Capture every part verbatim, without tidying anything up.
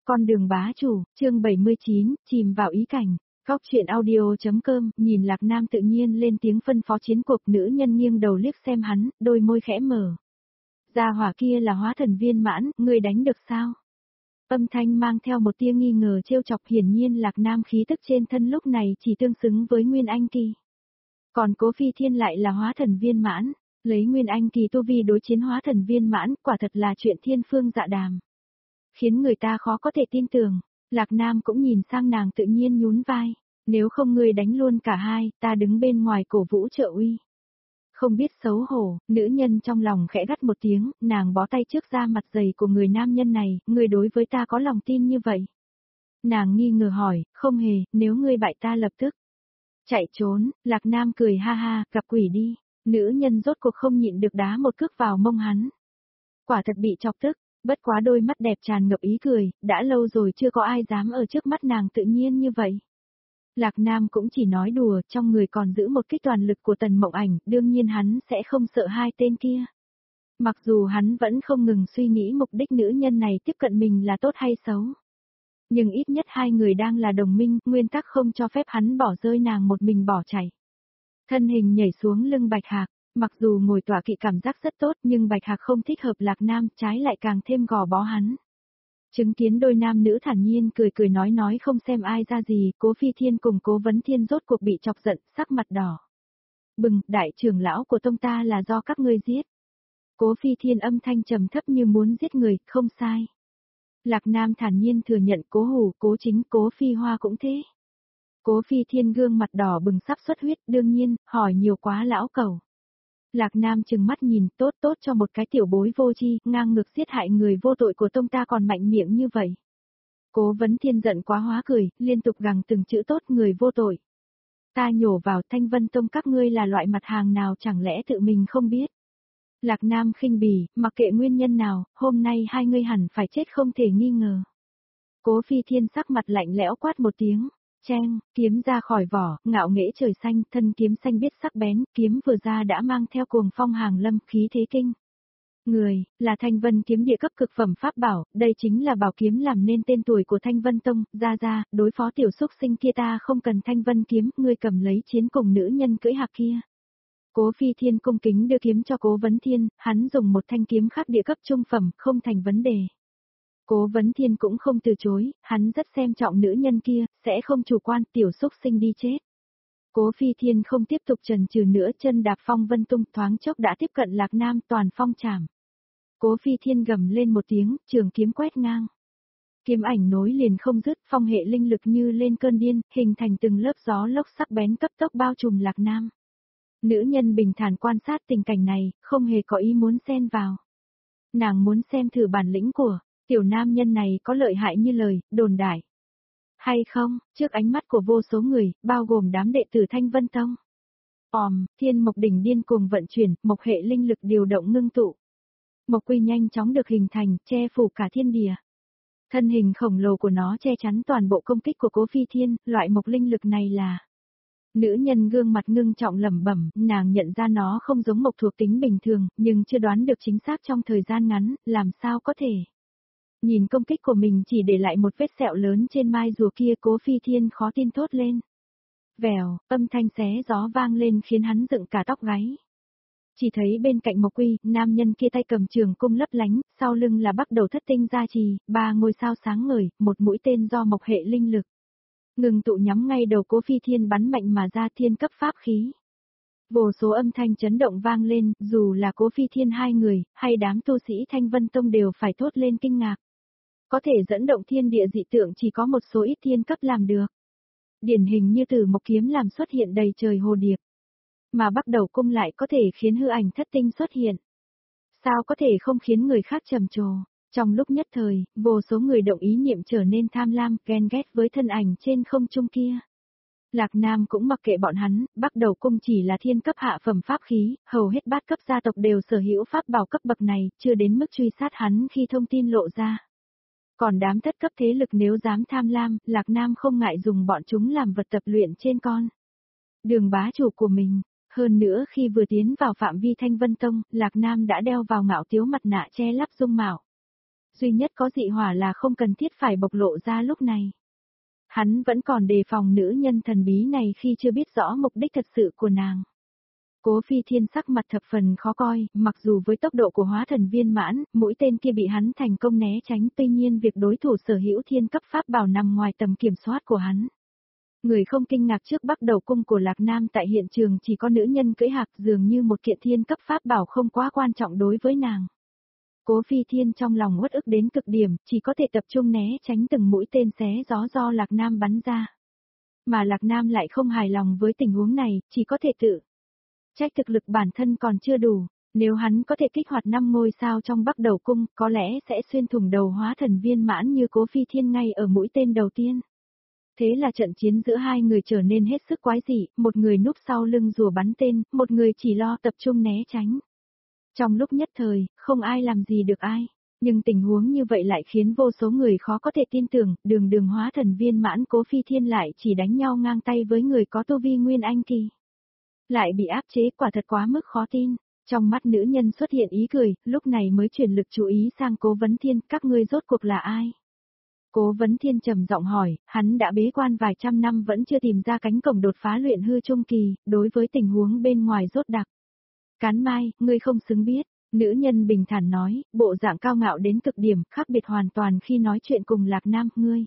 Con đường bá chủ, chương bảy mươi chín, chìm vào ý cảnh. Góc truyện audio.com, nhìn Lạc Nam tự nhiên lên tiếng phân phó chiến cuộc, nữ nhân nghiêng đầu liếc xem hắn, đôi môi khẽ mở. Gia hỏa kia là hóa thần viên mãn, ngươi đánh được sao? Âm thanh mang theo một tia nghi ngờ trêu chọc, hiển nhiên Lạc Nam khí tức trên thân lúc này chỉ tương xứng với Nguyên Anh Kỳ. Còn Cố Phi Thiên lại là hóa thần viên mãn, lấy Nguyên Anh Kỳ tu vi đối chiến hóa thần viên mãn, quả thật là chuyện thiên phương dạ đàm. Khiến người ta khó có thể tin tưởng. Lạc Nam cũng nhìn sang nàng tự nhiên nhún vai. Nếu không ngươi đánh luôn cả hai, ta đứng bên ngoài cổ vũ trợ uy. Không biết xấu hổ, nữ nhân trong lòng khẽ gắt một tiếng, nàng bó tay trước da mặt dày của người nam nhân này, ngươi đối với ta có lòng tin như vậy. Nàng nghi ngờ hỏi, không hề, nếu ngươi bại ta lập tức chạy trốn. Lạc Nam cười ha ha, gặp quỷ đi. Nữ nhân rốt cuộc không nhịn được đá một cước vào mông hắn. Quả thật bị chọc tức. Bất quá đôi mắt đẹp tràn ngập ý cười, đã lâu rồi chưa có ai dám ở trước mắt nàng tự nhiên như vậy. Lạc Nam cũng chỉ nói đùa, trong người còn giữ một kích toàn lực của Tần Mộng Ảnh, đương nhiên hắn sẽ không sợ hai tên kia. Mặc dù hắn vẫn không ngừng suy nghĩ mục đích nữ nhân này tiếp cận mình là tốt hay xấu. Nhưng ít nhất hai người đang là đồng minh, nguyên tắc không cho phép hắn bỏ rơi nàng một mình bỏ chạy. Thân hình nhảy xuống lưng Bạch Hạc. Mặc dù ngồi tọa kỵ cảm giác rất tốt nhưng Bạch Hạc không thích hợp Lạc Nam, trái lại càng thêm gò bó hắn. Chứng kiến đôi nam nữ thản nhiên cười cười nói nói không xem ai ra gì, Cố Phi Thiên cùng Cố Vấn Thiên rốt cuộc bị chọc giận, sắc mặt đỏ. Bừng, đại trưởng lão của tông ta là do các ngươi giết. Cố Phi Thiên âm thanh trầm thấp như muốn giết người, không sai. Lạc Nam thản nhiên thừa nhận Cố Hủ, Cố Chính, Cố Phi Hoa cũng thế. Cố Phi Thiên gương mặt đỏ bừng sắp xuất huyết, đương nhiên, hỏi nhiều quá lão cẩu. Lạc Nam trừng mắt nhìn, tốt tốt cho một cái tiểu bối vô tri, ngang ngược giết hại người vô tội của tông ta còn mạnh miệng như vậy. Cố Vấn Thiên giận quá hóa cười, liên tục gằn từng chữ tốt người vô tội. Ta nhổ vào Thanh Vân Tông các ngươi là loại mặt hàng nào chẳng lẽ tự mình không biết. Lạc Nam khinh bỉ, mặc kệ nguyên nhân nào, hôm nay hai ngươi hẳn phải chết không thể nghi ngờ. Cố Phi Thiên sắc mặt lạnh lẽo quát một tiếng. Cheng, kiếm ra khỏi vỏ, ngạo nghễ trời xanh, thân kiếm xanh biết sắc bén, kiếm vừa ra đã mang theo cuồng phong hàng lâm, khí thế kinh. Người, là Thanh Vân kiếm địa cấp cực phẩm pháp bảo, đây chính là bảo kiếm làm nên tên tuổi của Thanh Vân Tông, ra ra, đối phó tiểu xúc sinh kia ta không cần Thanh Vân kiếm, ngươi cầm lấy chiến cùng nữ nhân cưỡi hạc kia. Cố Phi Thiên cung kính đưa kiếm cho Cố Vấn Thiên, hắn dùng một thanh kiếm khác địa cấp trung phẩm, không thành vấn đề. Cố Vấn Thiên cũng không từ chối, hắn rất xem trọng nữ nhân kia, sẽ không chủ quan, tiểu xúc sinh đi chết. Cố Phi Thiên không tiếp tục chần chừ nữa, chân đạp phong vân tung, thoáng chốc đã tiếp cận Lạc Nam, toàn phong chảm. Cố Phi Thiên gầm lên một tiếng, trường kiếm quét ngang. Kiếm ảnh nối liền không dứt, phong hệ linh lực như lên cơn điên, hình thành từng lớp gió lốc sắc bén cấp tốc bao trùm Lạc Nam. Nữ nhân bình thản quan sát tình cảnh này, không hề có ý muốn xen vào. Nàng muốn xem thử bản lĩnh của tiểu nam nhân này có lợi hại như lời, đồn đại. Hay không, trước ánh mắt của vô số người, bao gồm đám đệ tử Thanh Vân Tông. Òm, thiên mộc đỉnh điên cuồng vận chuyển, mộc hệ linh lực điều động ngưng tụ. Mộc quy nhanh chóng được hình thành, che phủ cả thiên địa. Thân hình khổng lồ của nó che chắn toàn bộ công kích của Cố Phi Thiên, loại mộc linh lực này là... Nữ nhân gương mặt ngưng trọng lẩm bẩm, nàng nhận ra nó không giống mộc thuộc tính bình thường, nhưng chưa đoán được chính xác trong thời gian ngắn, làm sao có thể... Nhìn công kích của mình chỉ để lại một vết sẹo lớn trên mai rùa kia, Cố Phi Thiên khó tin thốt lên. Vèo, âm thanh xé gió vang lên khiến hắn dựng cả tóc gáy. Chỉ thấy bên cạnh Mộc Quy, nam nhân kia tay cầm trường cung lấp lánh, sau lưng là bắt đầu thất tinh gia trì, ba ngôi sao sáng ngời, một mũi tên do mộc hệ linh lực. Ngừng tụ nhắm ngay đầu Cố Phi Thiên bắn mạnh mà ra thiên cấp pháp khí. Vô số âm thanh chấn động vang lên, dù là Cố Phi Thiên hai người, hay đám tu sĩ Thanh Vân Tông đều phải thốt lên kinh ngạc. Có thể dẫn động thiên địa dị tượng chỉ có một số ít thiên cấp làm được. Điển hình như từ một kiếm làm xuất hiện đầy trời hồ điệp. Mà bắt đầu cung lại có thể khiến hư ảnh thất tinh xuất hiện. Sao có thể không khiến người khác trầm trồ. Trong lúc nhất thời, vô số người động ý niệm trở nên tham lam, ghen ghét với thân ảnh trên không trung kia. Lạc Nam cũng mặc kệ bọn hắn, bắt đầu cung chỉ là thiên cấp hạ phẩm pháp khí, hầu hết bát cấp gia tộc đều sở hữu pháp bảo cấp bậc này, chưa đến mức truy sát hắn khi thông tin lộ ra. Còn đám thất cấp thế lực nếu dám tham lam, Lạc Nam không ngại dùng bọn chúng làm vật tập luyện trên con đường bá chủ của mình. Hơn nữa khi vừa tiến vào phạm vi Thanh Vân Tông, Lạc Nam đã đeo vào ngạo tiếu mặt nạ che lấp dung mạo. Duy nhất có dị hỏa là không cần thiết phải bộc lộ ra lúc này. Hắn vẫn còn đề phòng nữ nhân thần bí này khi chưa biết rõ mục đích thật sự của nàng. Cố Phi Thiên sắc mặt thập phần khó coi, mặc dù với tốc độ của hóa thần viên mãn, mũi tên kia bị hắn thành công né tránh, tuy nhiên việc đối thủ sở hữu thiên cấp pháp bảo nằm ngoài tầm kiểm soát của hắn. Người không kinh ngạc trước bắt đầu cung của Lạc Nam tại hiện trường chỉ có nữ nhân cưỡi hạc, dường như một kiện thiên cấp pháp bảo không quá quan trọng đối với nàng. Cố Phi Thiên trong lòng uất ức đến cực điểm, chỉ có thể tập trung né tránh từng mũi tên xé gió do Lạc Nam bắn ra. Mà Lạc Nam lại không hài lòng với tình huống này, chỉ có thể tự trách thực lực bản thân còn chưa đủ, nếu hắn có thể kích hoạt năm ngôi sao trong Bắc Đầu Cung, có lẽ sẽ xuyên thủng đầu hóa thần viên mãn như Cố Phi Thiên ngay ở mũi tên đầu tiên. Thế là trận chiến giữa hai người trở nên hết sức quái dị, một người núp sau lưng rùa bắn tên, một người chỉ lo tập trung né tránh. Trong lúc nhất thời, không ai làm gì được ai, nhưng tình huống như vậy lại khiến vô số người khó có thể tin tưởng, đường đường hóa thần viên mãn Cố Phi Thiên lại chỉ đánh nhau ngang tay với người có tu vi nguyên anh kỳ. Lại bị áp chế, quả thật quá mức khó tin. Trong mắt nữ nhân xuất hiện ý cười, lúc này mới chuyển lực chú ý sang Cố Vấn Thiên, các ngươi rốt cuộc là ai? Cố Vấn Thiên trầm giọng hỏi, hắn đã bế quan vài trăm năm vẫn chưa tìm ra cánh cổng đột phá luyện hư trung kỳ, đối với tình huống bên ngoài rốt đặc. Cán Mai, ngươi không xứng biết, nữ nhân bình thản nói, bộ dạng cao ngạo đến cực điểm, khác biệt hoàn toàn khi nói chuyện cùng Lạc Nam, ngươi.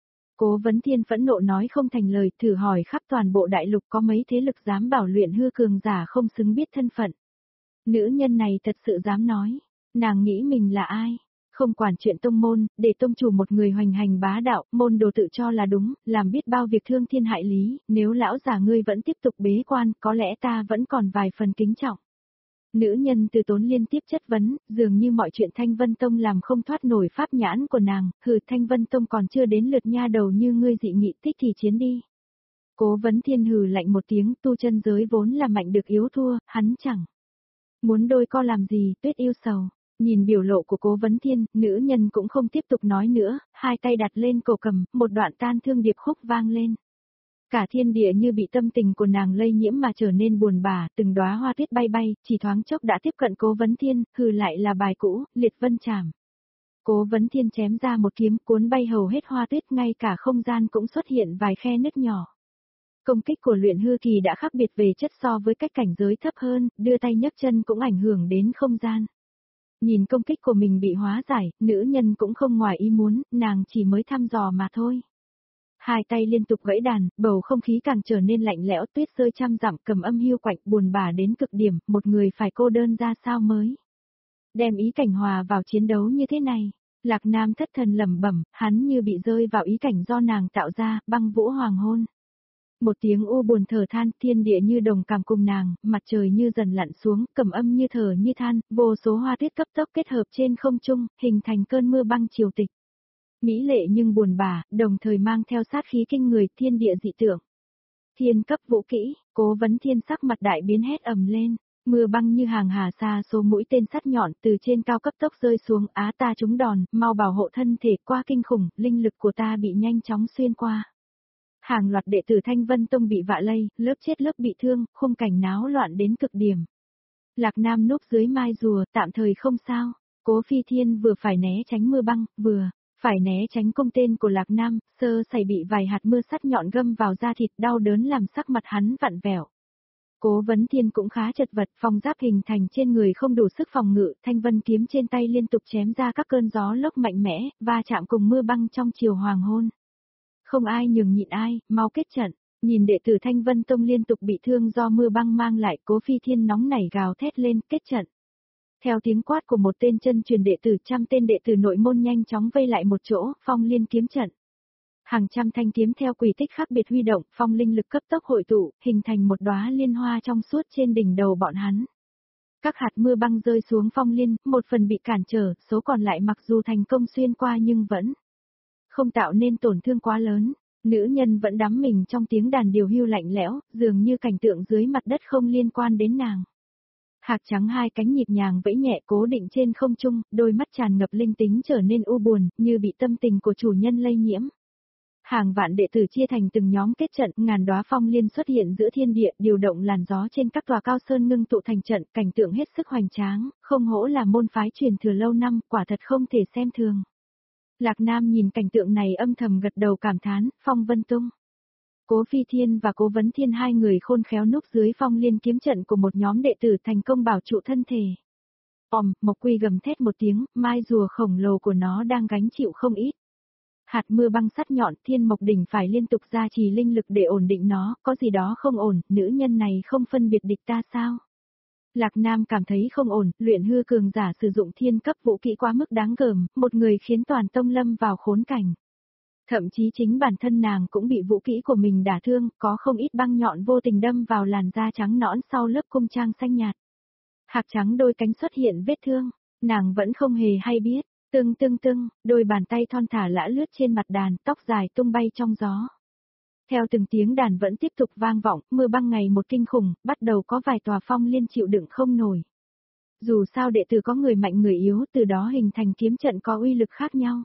Cố Vấn Thiên phẫn nộ nói không thành lời, thử hỏi khắp toàn bộ đại lục có mấy thế lực dám bảo luyện hư cường giả không xứng biết thân phận. Nữ nhân này thật sự dám nói, nàng nghĩ mình là ai? Không quản chuyện tông môn, để tông chủ một người hoành hành bá đạo, môn đồ tự cho là đúng, làm biết bao việc thương thiên hại lý, nếu lão già ngươi vẫn tiếp tục bế quan, có lẽ ta vẫn còn vài phần kính trọng. Nữ nhân từ tốn liên tiếp chất vấn, dường như mọi chuyện Thanh Vân Tông làm không thoát nổi pháp nhãn của nàng, hừ Thanh Vân Tông còn chưa đến lượt nha đầu như ngươi dị nghị, thích thì chiến đi. Cố Vấn Thiên hừ lạnh một tiếng, tu chân giới vốn là mạnh được yếu thua, hắn chẳng muốn đôi co làm gì, Tuyết yêu sầu. Nhìn biểu lộ của Cố Vấn Thiên, nữ nhân cũng không tiếp tục nói nữa, hai tay đặt lên cổ cầm, một đoạn tan thương điệp khúc vang lên. Cả thiên địa như bị tâm tình của nàng lây nhiễm mà trở nên buồn bã, từng đóa hoa tuyết bay bay, chỉ thoáng chốc đã tiếp cận Cố Vấn Thiên, hừ lại là bài cũ, liệt vân trảm. Cố Vấn Thiên chém ra một kiếm cuốn bay hầu hết hoa tuyết, ngay cả không gian cũng xuất hiện vài khe nứt nhỏ. Công kích của luyện hư kỳ đã khác biệt về chất so với cách cảnh giới thấp hơn, đưa tay nhấc chân cũng ảnh hưởng đến không gian. Nhìn công kích của mình bị hóa giải, nữ nhân cũng không ngoài ý muốn, nàng chỉ mới thăm dò mà thôi. Hai tay liên tục gãy đàn, bầu không khí càng trở nên lạnh lẽo, tuyết rơi trăm dặm, cầm âm hiu quạnh, buồn bã đến cực điểm, một người phải cô đơn ra sao mới đem ý cảnh hòa vào chiến đấu như thế này. Lạc Nam thất thần lẩm bẩm, hắn như bị rơi vào ý cảnh do nàng tạo ra, băng vũ hoàng hôn. Một tiếng u buồn thở than, thiên địa như đồng cảm cùng nàng, mặt trời như dần lặn xuống, cầm âm như thở như than, vô số hoa tuyết cấp tốc kết hợp trên không trung, hình thành cơn mưa băng triều tịch. Mỹ lệ nhưng buồn bã, đồng thời mang theo sát khí kinh người, thiên địa dị tượng. Thiên cấp vũ kỹ, Cố Vấn Thiên sắc mặt đại biến hét ầm lên, mưa băng như hàng hà xa số mũi tên sắt nhọn từ trên cao cấp tốc rơi xuống, á ta trúng đòn, mau bảo hộ thân thể qua kinh khủng, linh lực của ta bị nhanh chóng xuyên qua. Hàng loạt đệ tử Thanh Vân Tông bị vạ lây, lớp chết lớp bị thương, khung cảnh náo loạn đến cực điểm. Lạc Nam núp dưới mai rùa, tạm thời không sao. Cố Phi Thiên vừa phải né tránh mưa băng, vừa phải né tránh công tên của Lạc Nam, sơ sẩy bị vài hạt mưa sắt nhọn găm vào da thịt, đau đớn làm sắc mặt hắn vặn vẹo. Cố Vấn Thiên cũng khá chật vật, phong giáp hình thành trên người không đủ sức phòng ngự, thanh vân kiếm trên tay liên tục chém ra các cơn gió lốc mạnh mẽ, va chạm cùng mưa băng trong chiều hoàng hôn. Không ai nhường nhịn ai, mau kết trận. Nhìn đệ tử Thanh Vân Tông liên tục bị thương do mưa băng mang lại, Cố Phi Thiên nóng nảy gào thét lên, kết trận. Theo tiếng quát của một tên chân truyền đệ tử, trăm tên đệ tử nội môn nhanh chóng vây lại một chỗ, phong liên kiếm trận. Hàng trăm thanh kiếm theo quỷ tích khác biệt huy động, phong linh lực cấp tốc hội tụ, hình thành một đóa liên hoa trong suốt trên đỉnh đầu bọn hắn. Các hạt mưa băng rơi xuống phong liên, một phần bị cản trở, số còn lại mặc dù thành công xuyên qua nhưng vẫn không tạo nên tổn thương quá lớn. Nữ nhân vẫn đắm mình trong tiếng đàn điều hưu lạnh lẽo, dường như cảnh tượng dưới mặt đất không liên quan đến nàng. Hạc trắng hai cánh nhịp nhàng vẫy nhẹ cố định trên không trung, đôi mắt tràn ngập linh tính trở nên u buồn, như bị tâm tình của chủ nhân lây nhiễm. Hàng vạn đệ tử chia thành từng nhóm kết trận, ngàn đóa phong liên xuất hiện giữa thiên địa, điều động làn gió trên các tòa cao sơn ngưng tụ thành trận, cảnh tượng hết sức hoành tráng, không hổ là môn phái truyền thừa lâu năm, quả thật không thể xem thường. Lạc Nam nhìn cảnh tượng này âm thầm gật đầu cảm thán, Phong Vân Tung. Cố Phi Thiên và Cố Vấn Thiên hai người khôn khéo núp dưới phong liên kiếm trận của một nhóm đệ tử thành công bảo trụ thân thể. Òm, Mộc Quy gầm thét một tiếng, mai rùa khổng lồ của nó đang gánh chịu không ít. Hạt mưa băng sắt nhọn, Thiên Mộc đỉnh phải liên tục gia trì linh lực để ổn định nó, có gì đó không ổn, nữ nhân này không phân biệt địch ta sao? Lạc Nam cảm thấy không ổn, luyện hư cường giả sử dụng thiên cấp vũ kỹ quá mức đáng gờm, một người khiến toàn tông lâm vào khốn cảnh. Thậm chí chính bản thân nàng cũng bị vũ kỹ của mình đả thương, có không ít băng nhọn vô tình đâm vào làn da trắng nõn sau lớp cung trang xanh nhạt. Hạc trắng đôi cánh xuất hiện vết thương, nàng vẫn không hề hay biết, tưng tưng tưng, đôi bàn tay thon thả lã lướt trên mặt đàn, tóc dài tung bay trong gió. Theo từng tiếng đàn vẫn tiếp tục vang vọng, mưa băng ngày một kinh khủng, bắt đầu có vài tòa phong liên chịu đựng không nổi. Dù sao đệ tử có người mạnh người yếu, từ đó hình thành kiếm trận có uy lực khác nhau.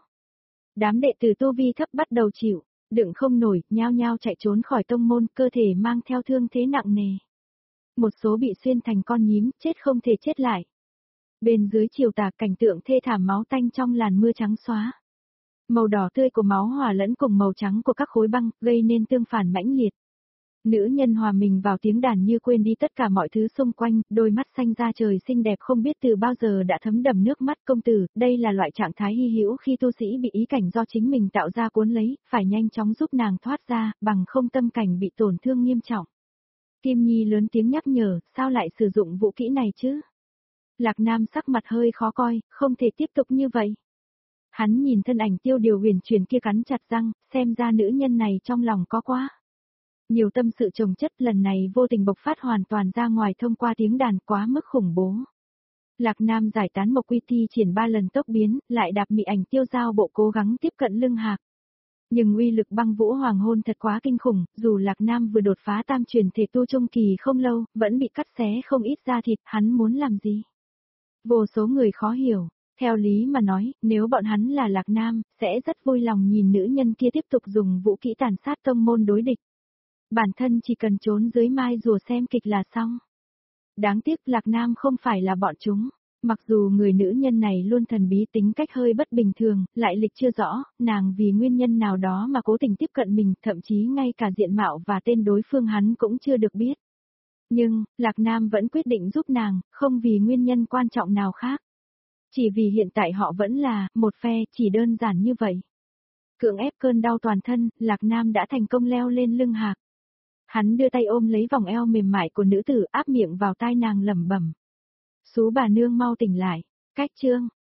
Đám đệ tử tu vi thấp bắt đầu chịu, đựng không nổi, nhao nhao chạy trốn khỏi tông môn, cơ thể mang theo thương thế nặng nề. Một số bị xuyên thành con nhím, chết không thể chết lại. Bên dưới chiều tà cảnh tượng thê thảm máu tanh trong làn mưa trắng xóa. Màu đỏ tươi của máu hòa lẫn cùng màu trắng của các khối băng, gây nên tương phản mãnh liệt. Nữ nhân hòa mình vào tiếng đàn như quên đi tất cả mọi thứ xung quanh, đôi mắt xanh da trời xinh đẹp không biết từ bao giờ đã thấm đầm nước mắt công tử, đây là loại trạng thái hy hữu khi tu sĩ bị ý cảnh do chính mình tạo ra cuốn lấy, phải nhanh chóng giúp nàng thoát ra, bằng không tâm cảnh bị tổn thương nghiêm trọng. Kim Nhi lớn tiếng nhắc nhở, sao lại sử dụng vũ kỹ này chứ? Lạc Nam sắc mặt hơi khó coi, không thể tiếp tục như vậy. Hắn nhìn thân ảnh Tiêu Điều huyền chuyển kia cắn chặt răng, xem ra nữ nhân này trong lòng có quá nhiều tâm sự chồng chất, lần này vô tình bộc phát hoàn toàn ra ngoài thông qua tiếng đàn, quá mức khủng bố. Lạc Nam giải tán Mộc Quy thi triển ba lần tốc biến, lại đạp mị ảnh Tiêu Giao Bộ cố gắng tiếp cận lưng Hạc. Nhưng uy lực băng vũ hoàng hôn thật quá kinh khủng, dù Lạc Nam vừa đột phá tam truyền thể tu trung kỳ không lâu, vẫn bị cắt xé không ít da thịt, hắn muốn làm gì? Vô số người khó hiểu. Theo lý mà nói, nếu bọn hắn là Lạc Nam, sẽ rất vui lòng nhìn nữ nhân kia tiếp tục dùng vũ kỹ tàn sát tông môn đối địch. Bản thân chỉ cần trốn dưới mai rùa xem kịch là xong. Đáng tiếc Lạc Nam không phải là bọn chúng. Mặc dù người nữ nhân này luôn thần bí, tính cách hơi bất bình thường, lại lịch chưa rõ, nàng vì nguyên nhân nào đó mà cố tình tiếp cận mình, thậm chí ngay cả diện mạo và tên đối phương hắn cũng chưa được biết. Nhưng, Lạc Nam vẫn quyết định giúp nàng, không vì nguyên nhân quan trọng nào khác. Chỉ vì hiện tại họ vẫn là một phe, chỉ đơn giản như vậy. Cưỡng ép cơn đau toàn thân, Lạc Nam đã thành công leo lên lưng Hạc. Hắn đưa tay ôm lấy vòng eo mềm mại của nữ tử, áp miệng vào tai nàng lẩm bẩm. Sú bà nương mau tỉnh lại, cách chương.